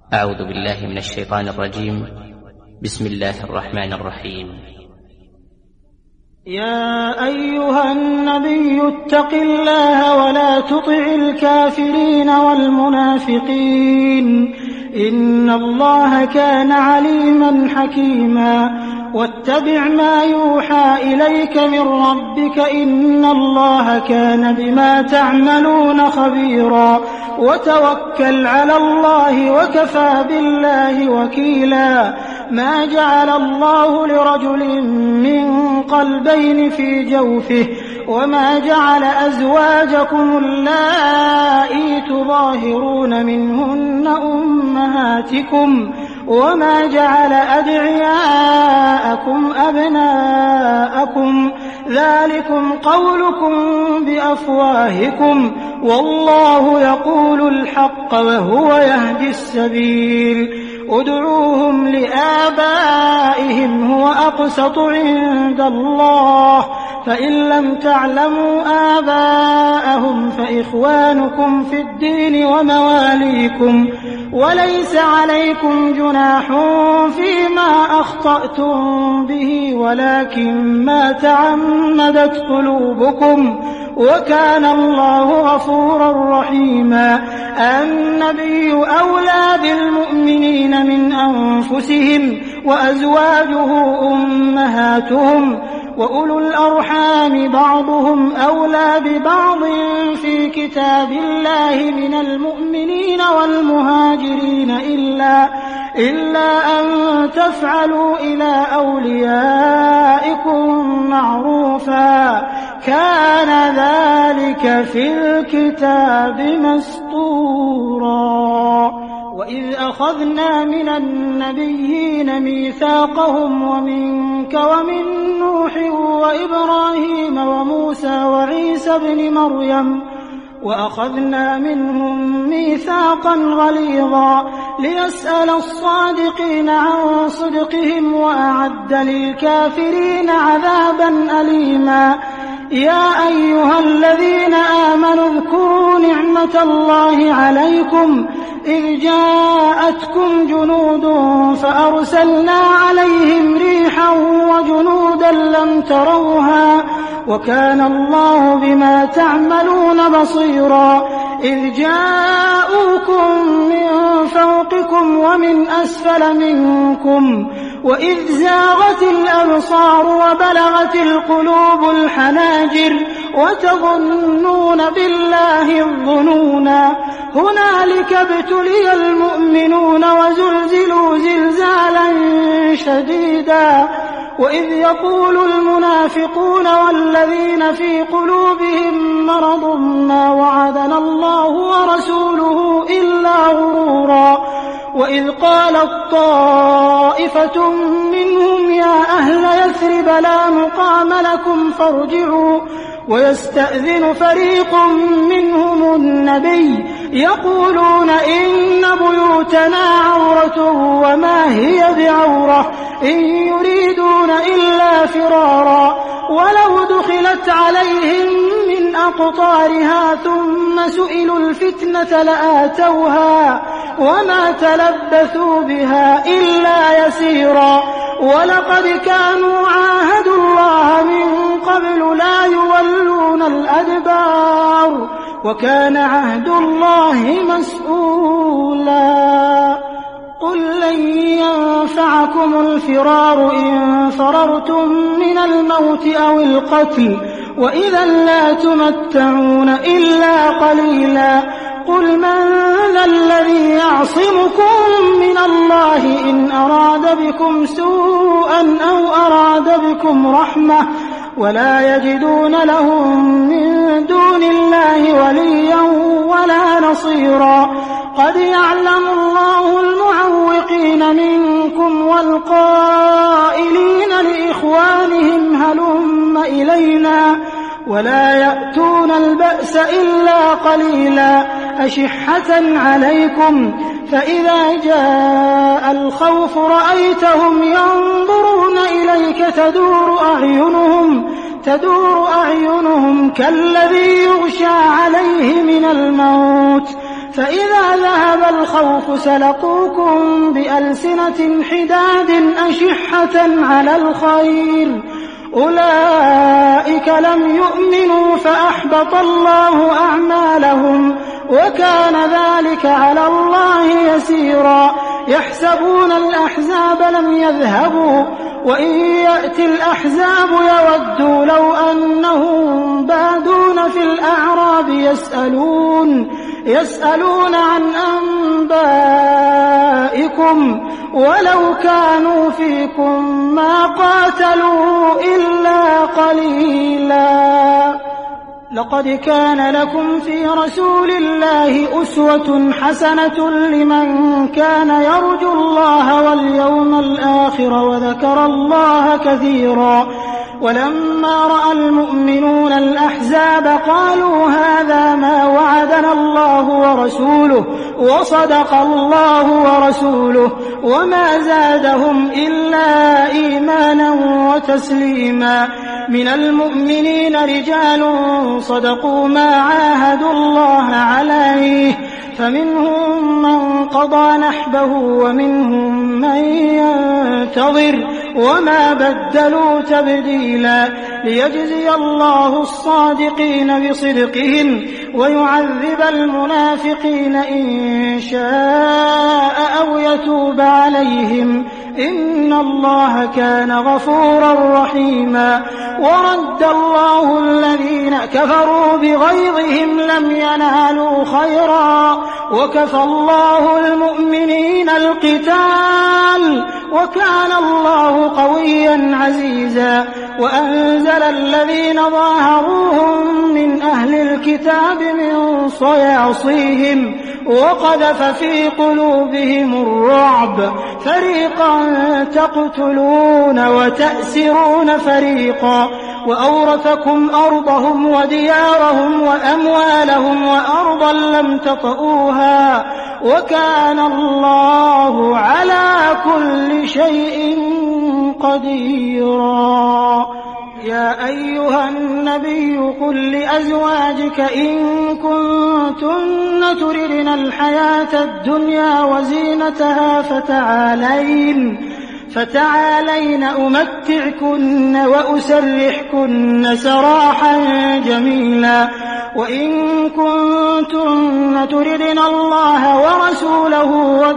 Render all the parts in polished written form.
أعوذ بالله من الشيطان الرجيم. بسم الله الرحمن الرحيم. يا أيها النبي اتق الله ولا تطع الكافرين والمنافقين إن الله كان عليما حكيما واتبع ما يوحى إليك من ربك إن الله كان بما تعملون خبيرا وتوكل على الله وكفى بالله وكيلا ما جعل الله لرجل من قلبين في جوفه وما جعل أزواجكم اللائي تظاهرون منهن أمهاتكم وما جعل أدعياءكم أبناءكم ذلكم قولكم بأفواهكم والله يقول الحق وهو يهدي السبيل ادعوهم لآبائهم هو أقسط عند الله فإن لم تعلموا آباءهم فإخوانكم في الدين ومواليكم وليس عليكم جناح فيما أخطأتم به ولكن ما تعمدت قلوبكم وكان الله غفورا رحيما النبي أولى بالمؤمنين من أنفسهم وأزواجه أمهاتهم وأولو الأرحام بعضهم أولى ببعض في كتاب الله من المؤمنين والمهاجرين إلا أن تفعلوا إلى أوليائكم معروفا كان ذلك في الكتاب مسطورا وإذ أخذنا من النبيين ميثاقهم ومنك ومن نوح وإبراهيم وموسى وعيسى بن مريم وأخذنا منهم ميثاقا غليظا ليسأل الصادقين عن صدقهم وأعد للكافرين عذابا أليما يا أيها الذين آمنوا اذكروا نعمة الله عليكم إذ جاءتكم جنود فأرسلنا عليهم ريحا وجنودا لم تروها وكان الله بما تعملون بصيرا إذ جاءوكم من فوقكم ومن أسفل منكم وإذ زاغت الأبصار وبلغت القلوب الحناجر وتظنون بالله الظنونا هنالك ابتلي المؤمنون وزلزلوا زلزالا شديدا وإذ يقول المنافقون والذين في قلوبهم مرض ما وعدنا الله ورسوله إلا غرورا وإذ قالت طائفة منهم يا أهل يثرب لا مقام لكم فارجعوا ويستأذن فريق منهم النبي يقولون إن بيوتنا عورة وما هي بعورة إن يريدون إلا فرارا ولو دخلت عليهم من أقطارها ثم سئلوا الفتنة لآتوها وما تلبثوا بها إلا يسيرا ولقد كانوا عاهدوا الله من قبل لا يولون الأدبار وكان عهد الله مسؤولا قل لن ينفعكم الفرار إن فررتم من الموت أو القتل وإذا لا تمتعون إلا قليلا قل من ذا الذي يعصمكم من الله إن أراد بكم سوءا أو أراد بكم رحمة ولا يجدون لهم من دون الله وليا ولا نصيرا قد يعلم الله المعوقين منكم والقائلين لإخوانهم هلم إلينا ولا يأتون البأس إلا قليلا أشحة عليكم فإذا جاء الخوف رأيتهم ينظرون إليك تدور أعينهم كالذي يغشى عليه من الموت فإذا ذهب الخوف سلقوكم بألسنة حداد أشحة على الخير أولئك لم يؤمنوا فأحبط الله أعمالهم وكان ذلك على الله يسيرا يحسبون الأحزاب لم يذهبوا وإن يأتي الأحزاب يودوا لو أنهم بادون في الأعراب يسألون عن أنبائكم ولو كانوا فيكم ما قاتلوا إلا قليلا لقد كان لكم في رسول الله أسوة حسنة لمن كان يرجو الله واليوم الآخر وذكر الله كثيرا ولما رأى المؤمنون الأحزاب قالوا هذا ما وعدنا الله ورسوله وصدق الله ورسوله وما زادهم إلا إيمانا وتسليما من المؤمنين رجال صدقوا ما عاهدوا الله عليه فمنهم من قضى نحبه ومنهم من ينتظر وما بدلوا تبديلا ليجزي الله الصادقين بصدقهم ويعذب المنافقين إن شاء أو يتوب عليهم إن الله كان غفورا رحيما ورد الله الذين كفروا بغيظهم لم ينالوا خيرا وكفى الله المؤمنين القتال وكان الله قويا عزيزا وأنزل الذين ظاهروهم من أهل الكتاب من صياصيهم وقذف في قلوبهم الرعب فريقا تقتلون وتأسرون فريقا وأورثكم أرضهم وديارهم وأموالهم وأرضا لم تطئوها وكان الله على كل شيء قديرا يا أيها النبي قل لأزواجك إن كنتن تردن الحياة الدنيا وزينتها فتعالين أمتعكن وأسرحكن سراحا جميلا وإن كنتن تردن الله ورسوله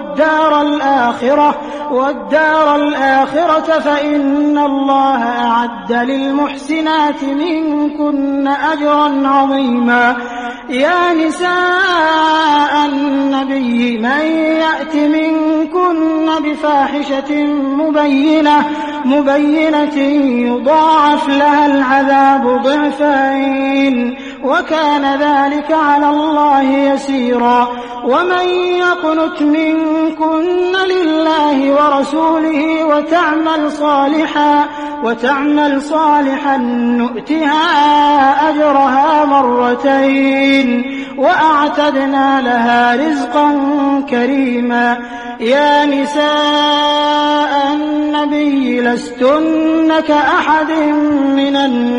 والدار الآخرة فإن الله أعد للمحسنات منكن أجرا عظيما يا نساء النبي من يأت منكن بفاحشة مبينة يضاعف لها العذاب ضعفين وكان ذلك على الله يسيرا ومن يقنت منكن لله ورسوله وتعمل صالحا نؤتها أجرها مرتين وأعتدنا لها رزقا كريما يا نساء النبي لستن كأحد من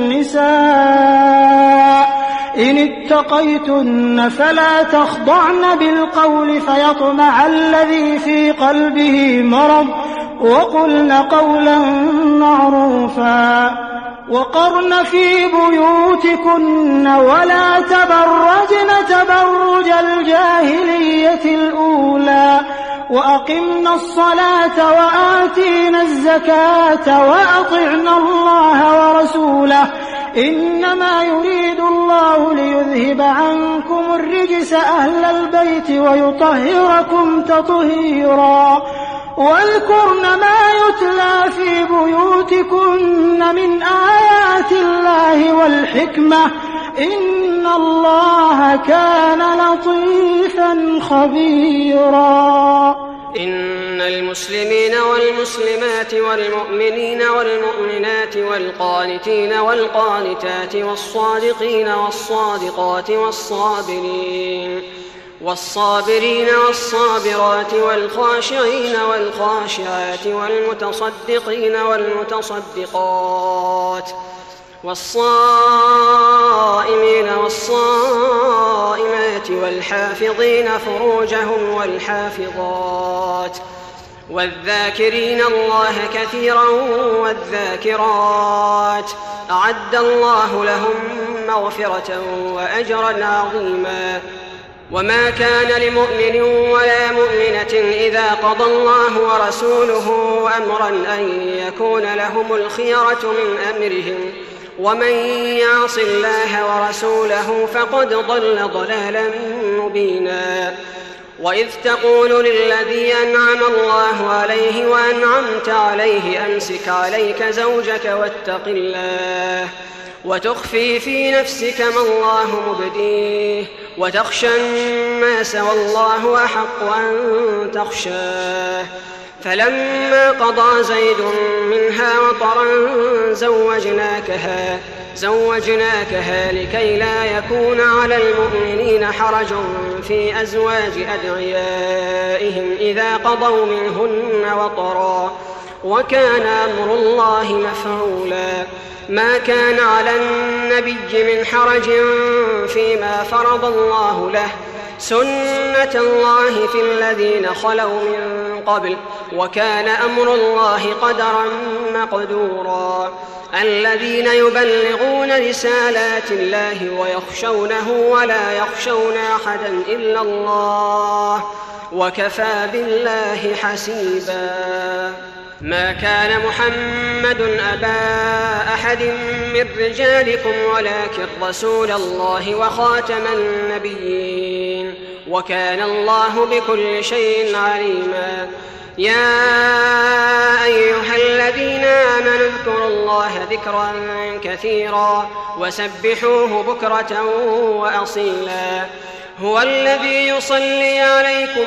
النساء إن اتقيتن فلا تخضعن بالقول فيطمع الذي في قلبه مرض وقلن قولا معروفا وقرن في بيوتكن ولا تبرجن تبرج الجاهلية الأولى وأقمنا الصلاة وآتينا الزكاة وأطعنا الله ورسوله إنما يريد الله ليذهب عنكم الرجس أهل البيت ويطهركم تطهيرا واذكرن ما يتلى في بيوتكن من آيات الله والحكمة إن الله كان لطيفا خبيرا إن المسلمين والمسلمات والمؤمنين والمؤمنات والقانتين والقانتات والصادقين والصادقات والصابرين والصابرات والخاشعين والخاشعات والمتصدقين والمتصدقات والصائمين والصائمات والحافظين فروجهم والحافظات والذاكرين الله كثيرا والذاكرات أعد الله لهم مغفرة وأجرا عظيما. وما كان لمؤمن ولا مؤمنة إذا قضى الله ورسوله أمرا أن يكون لهم الخيرة من أمرهم ومن يعص الله ورسوله فقد ضل ضلالا مبينا. وإذ تقول للذي أنعم الله عليه وأنعمت عليه أمسك عليك زوجك واتق الله وتخفي في نفسك ما الله مبديه وتخشى الناس والله أحق أن تخشاه. فلما قضى زيد منها وطرا زوجناكها لكي لا يكون على المؤمنين حرج في أزواج أدعيائهم إذا قضوا منهن وطرا وكان أمر الله مفعولا. ما كان على النبي من حرج فيما فرض الله له سنة الله في الذين خلوا من قبل وكان أمر الله قدرا مقدورا. الذين يبلغون رسالات الله ويخشونه ولا يخشون أحدا إلا الله وكفى بالله حسيبا. ما كان محمد أبا أحد من رجالكم ولكن رسول الله وخاتم النبيين وكان الله بكل شيء عليما. يا أيها الذين آمنوا اذكروا الله ذكرا كثيرا وسبحوه بكرة وأصيلا. هو الذي يصلي عليكم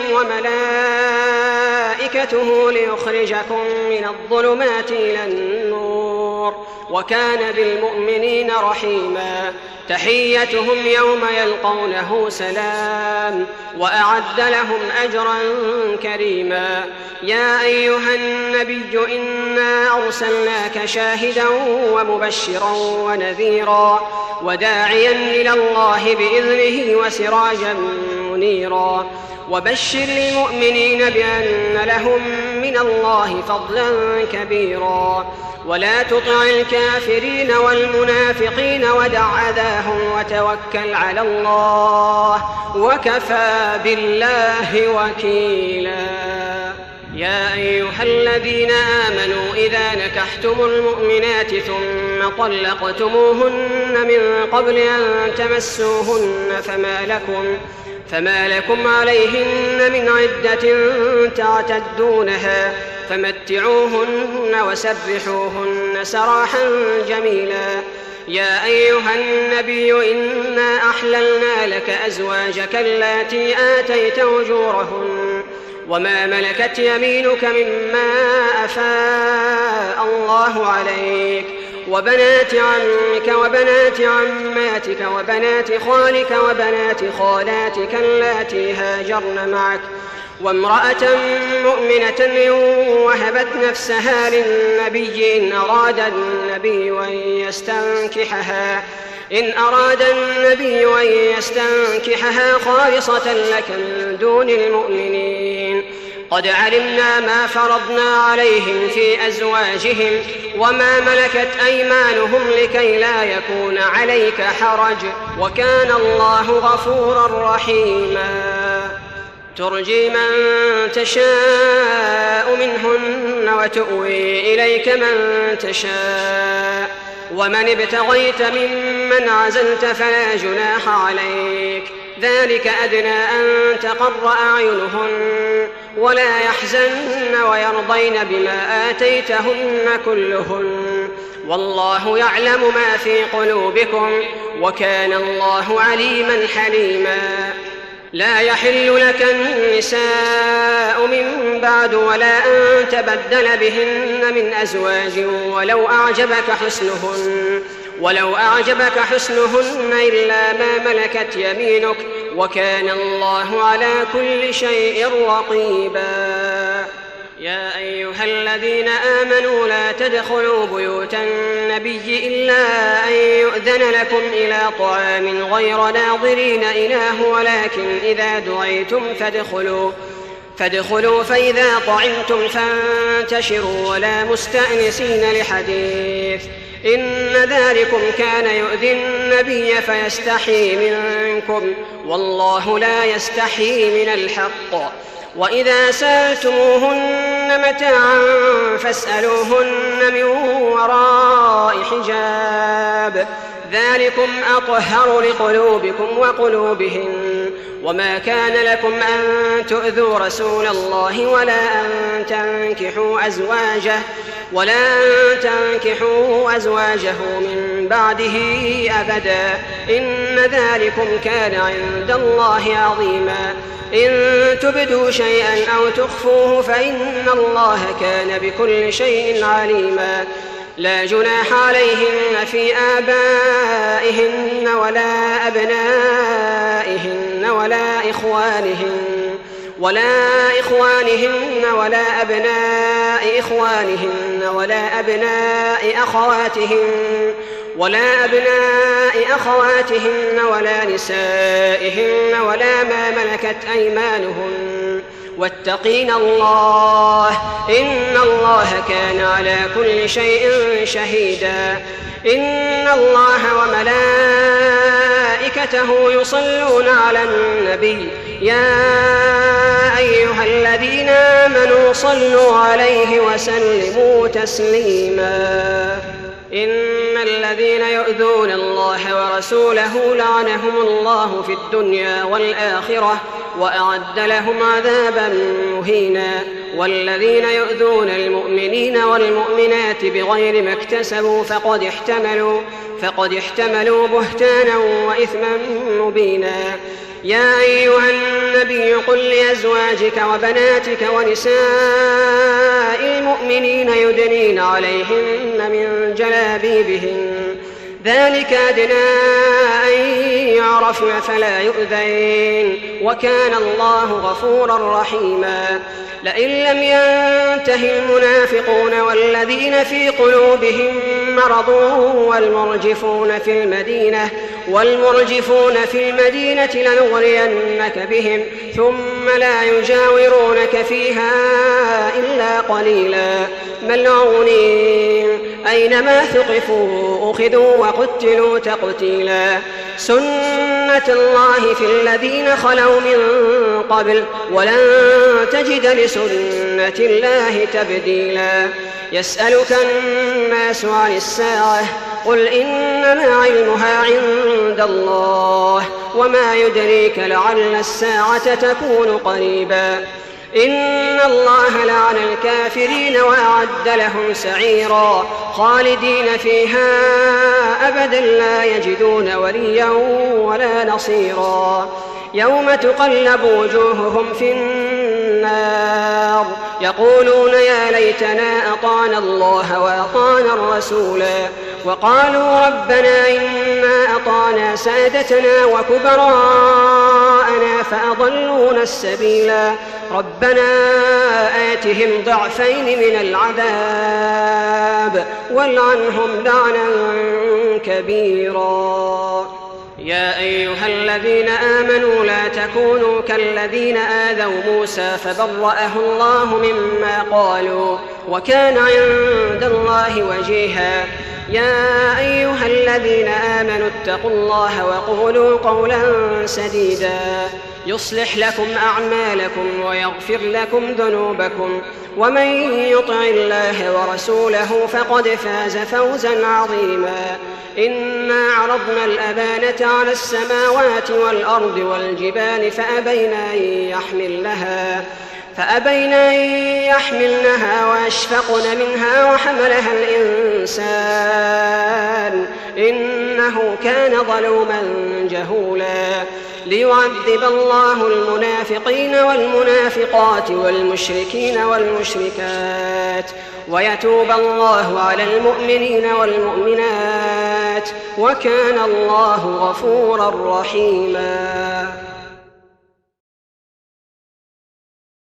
وملائكته ليخرجكم من الظلمات إلى النور وكان بالمؤمنين رحيما. تحيتهم يوم يلقونه سلام وأعد لهم أجرا كريما. يا أيها النبي إنا أرسلناك شاهدا ومبشرا ونذيرا وداعيا إلى الله بإذنه وسراجا منيرا. وبشر المؤمنين بأن لهم من الله فضلا كبيرا. ولا تطع الكافرين والمنافقين ودع أذاهم وتوكل على الله وكفى بالله وكيلا. يا أيها الذين آمنوا إذا نكحتم المؤمنات ثم طلقتموهن من قبل أن تمسوهن فما لكم عليهن من عدة تعتدونها فمتعوهن وسرحوهن سراحا جميلا. يا أيها النبي إنا أحللنا لك أزواجك اللاتي آتيت أجورهن وما ملكت يمينك مما أفاء الله عليك وبنات عمك وبنات عماتك وبنات خالك وبنات خالاتك اللاتي هاجرن معك وامرأة مؤمنة وهبت نفسها للنبي إن أراد النبي أن يستنكحها خالصة لك من دون المؤمنين. قد علمنا ما فرضنا عليهم في أزواجهم وما ملكت أيمانهم لكي لا يكون عليك حرج وكان الله غفورا رحيما. ترجي من تشاء منهن وتؤوي إليك من تشاء ومن ابتغيت ممن عزلت فلا جناح عليك. ذلك أدنى أن تقر أعينهن ولا يحزن ويرضين بما آتيتهن كلهن والله يعلم ما في قلوبكم وكان الله عليما حليما. لا يحل لك النساء من بعد ولا أن تبدل بهن من أزواج ولو أعجبك حسنهن إلا ما ملكت يمينك وكان الله على كل شيء رقيبا. يا أيها أيها الذين آمنوا لا تدخلوا بيوت النبي إلا أن يؤذن لكم إلى طعام غير ناظرين إناه ولكن إذا دعيتم فادخلوا فإذا طعمتم فانتشروا ولا مستأنسين لحديث إن ذلكم كان يؤذي النبي فيستحي منكم والله لا يستحي من الحق وإذا سألتموهن متاعا فاسألوهن من وراء حجاب ذلكم أطهر لقلوبكم وقلوبهن وما كان لكم أن تؤذوا رسول الله ولا أن تنكحوا أزواجه من بعده أبدا إن ذلكم كان عند الله عظيما إن تبدوا شيئا أو تخفوه فإن الله كان بكل شيء عليما لا جناح عليهن في آبائهن ولا أبنائهن ولا إخوانهن ولا أبناء إخوانهن ولا أبناء أخواتهن ولا نسائهن ولا ما ملكت أيمانهن واتقين الله إن الله كان على كل شيء شهيدا إن الله وملائكته يصلون على النبي يا أيها الذين آمنوا صلوا عليه وسلموا تسليما إن الذين يؤذون الله ورسوله لعنهم الله في الدنيا والآخرة وأعد لهم عذابا مهينا والذين يؤذون المؤمنين والمؤمنات بغير ما اكتسبوا فقد احتملوا بهتانا وإثما مبينا يا أيها النبي قل لأزواجك وبناتك ونساء المؤمنين يدنين عليهن من جلابيبهن ذلك أدنى أن يعرفن فلا يؤذين وكان الله غفورا رحيما لئن لم ينته المنافقون والذين في قلوبهم مرض والمرجفون في المدينة لنغرينك بهم ثم لا يجاورونك فيها إلا قليلا ملعونين أينما ثقفوا أخذوا وقتلوا تقتيلا سنة الله في الذين خلوا من قبل ولن تجد لسنة الله تبديلا يسألك الناس عن الساعة قل إنما علمها عند الله وما يدريك لعل الساعة تكون قريبا إن الله لعن الكافرين وأعد لهم سعيرا خالدين فيها أبدا لا يجدون وليا ولا نصيرا يوم تقلب وجوههم في النار يقولون يا ليتنا أطعنا الله وأطعنا الرسولا وقالوا ربنا إنا أطعنا سادتنا وكبراءنا فأضلونا السبيلا ربنا آتهم ضعفين من العذاب والعنهم لعنا كبيرا يا أيها الذين آمنوا لا تكونوا كالذين آذوا موسى فبرأه الله مما قالوا وكان عند الله وجيها يا أيها الذين آمنوا اتقوا الله وقولوا قولا سديدا يصلح لكم أعمالكم ويغفر لكم ذنوبكم ومن يطع الله ورسوله فقد فاز فوزا عظيما إنا عرضنا الأمانة على السماوات والأرض والجبال فأبين أن يحملنها وأشفقن منها وحملها الإنسان إنه كان ظلوما جهولا ليعذب الله المنافقين والمنافقات والمشركين والمشركات ويتوب الله على المؤمنين والمؤمنات وكان الله غفورا رحيما